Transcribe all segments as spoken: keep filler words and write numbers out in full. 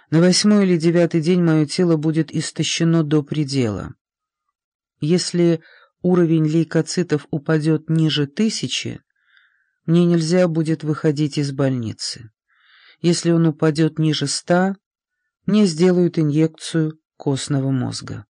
На восьмой или девятый день мое тело будет истощено до предела. Если уровень лейкоцитов упадет ниже тысячи, мне нельзя будет выходить из больницы. Если он упадет ниже ста, мне сделают инъекцию костного мозга.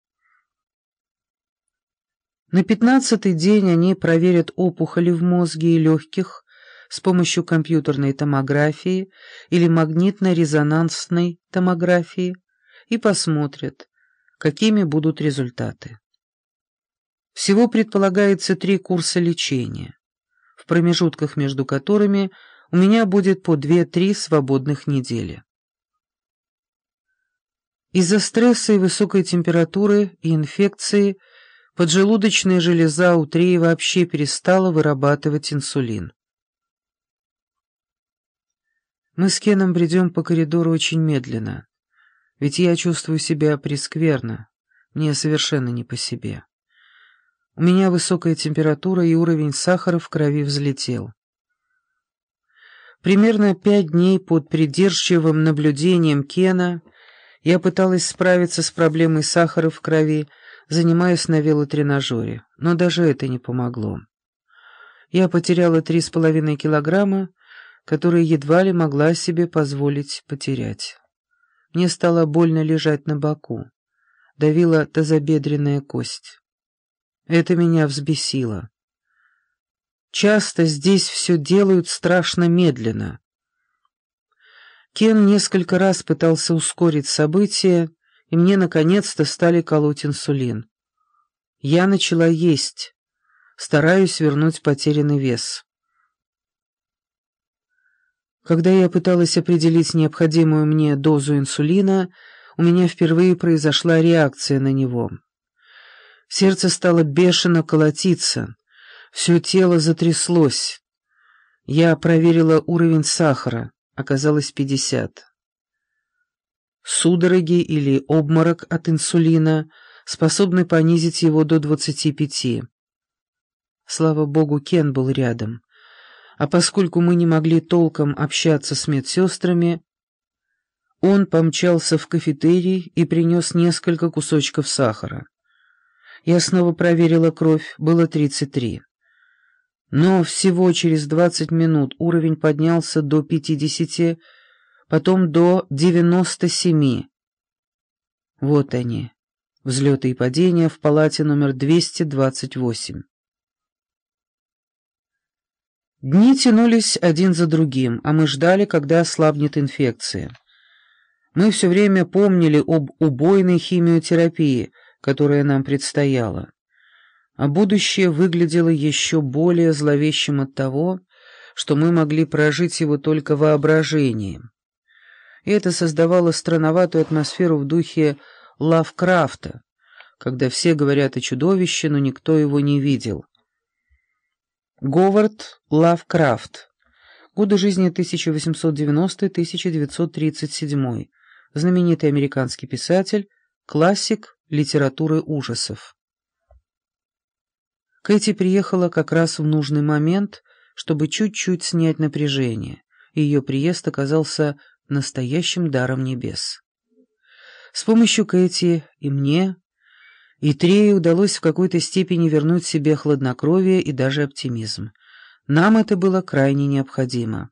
На пятнадцатый день они проверят опухоли в мозге и легких с помощью компьютерной томографии или магнитно-резонансной томографии и посмотрят, какими будут результаты. Всего предполагается три курса лечения, в промежутках между которыми у меня будет по две-три свободных недели. Из-за стресса и высокой температуры и инфекции поджелудочная железа у Треи вообще перестала вырабатывать инсулин. Мы с Кеном бредем по коридору очень медленно, ведь я чувствую себя прескверно, мне совершенно не по себе. У меня высокая температура и уровень сахара в крови взлетел. Примерно пять дней под придирчивым наблюдением Кена я пыталась справиться с проблемой сахара в крови, занимаясь на велотренажере, но даже это не помогло. Я потеряла три с половиной килограмма, которые едва ли могла себе позволить потерять. Мне стало больно лежать на боку, давила тазобедренная кость. Это меня взбесило. Часто здесь все делают страшно медленно. Кен несколько раз пытался ускорить события, и мне наконец-то стали колоть инсулин. Я начала есть, стараюсь вернуть потерянный вес. Когда я пыталась определить необходимую мне дозу инсулина, у меня впервые произошла реакция на него. Сердце стало бешено колотиться, все тело затряслось. Я проверила уровень сахара, оказалось пятьдесят. Судороги или обморок от инсулина способны понизить его до двадцати пяти. Слава богу, Кен был рядом. А поскольку мы не могли толком общаться с медсестрами, он помчался в кафетерий и принес несколько кусочков сахара. Я снова проверила кровь, было тридцать три. Но всего через двадцать минут уровень поднялся до пятидесяти, потом до девяноста семи. Вот они, взлеты и падения в палате номер двести двадцать восемь. Дни тянулись один за другим, а мы ждали, когда ослабнет инфекция. Мы все время помнили об убойной химиотерапии, которая нам предстояла. А будущее выглядело еще более зловещим от того, что мы могли прожить его только воображением. И это создавало странноватую атмосферу в духе Лавкрафта, когда все говорят о чудовище, но никто его не видел. Говард Лавкрафт. Годы жизни тысяча восемьсот девяностый — тысяча девятьсот тридцать седьмой. Знаменитый американский писатель, классик литературы ужасов. Кэти приехала как раз в нужный момент, чтобы чуть-чуть снять напряжение, и ее приезд оказался настоящим даром небес. С помощью Кэти и мне, и Трее удалось в какой-то степени вернуть себе хладнокровие и даже оптимизм. Нам это было крайне необходимо.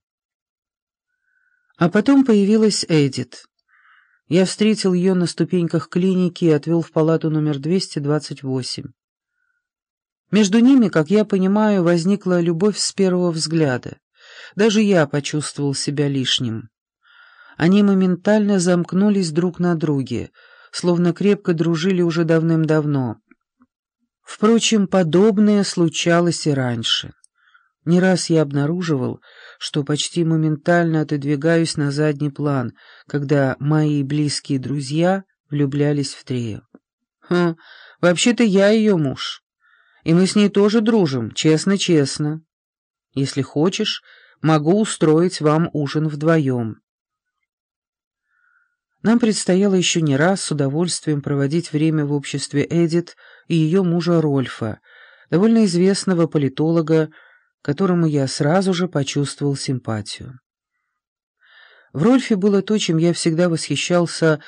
А потом появилась Эдит. Я встретил ее на ступеньках клиники и отвел в палату номер двести двадцать восемь. Между ними, как я понимаю, возникла любовь с первого взгляда. Даже я почувствовал себя лишним. Они моментально замкнулись друг на друге, словно крепко дружили уже давным-давно. Впрочем, подобное случалось и раньше. Не раз я обнаруживал, что почти моментально отодвигаюсь на задний план, когда мои близкие друзья влюблялись в Трею. Хм, вообще-то я ее муж, и мы с ней тоже дружим, честно-честно. Если хочешь, могу устроить вам ужин вдвоем. Нам предстояло еще не раз с удовольствием проводить время в обществе Эдит и ее мужа Рольфа, довольно известного политолога, которому я сразу же почувствовал симпатию. В Рольфе было то, чем я всегда восхищался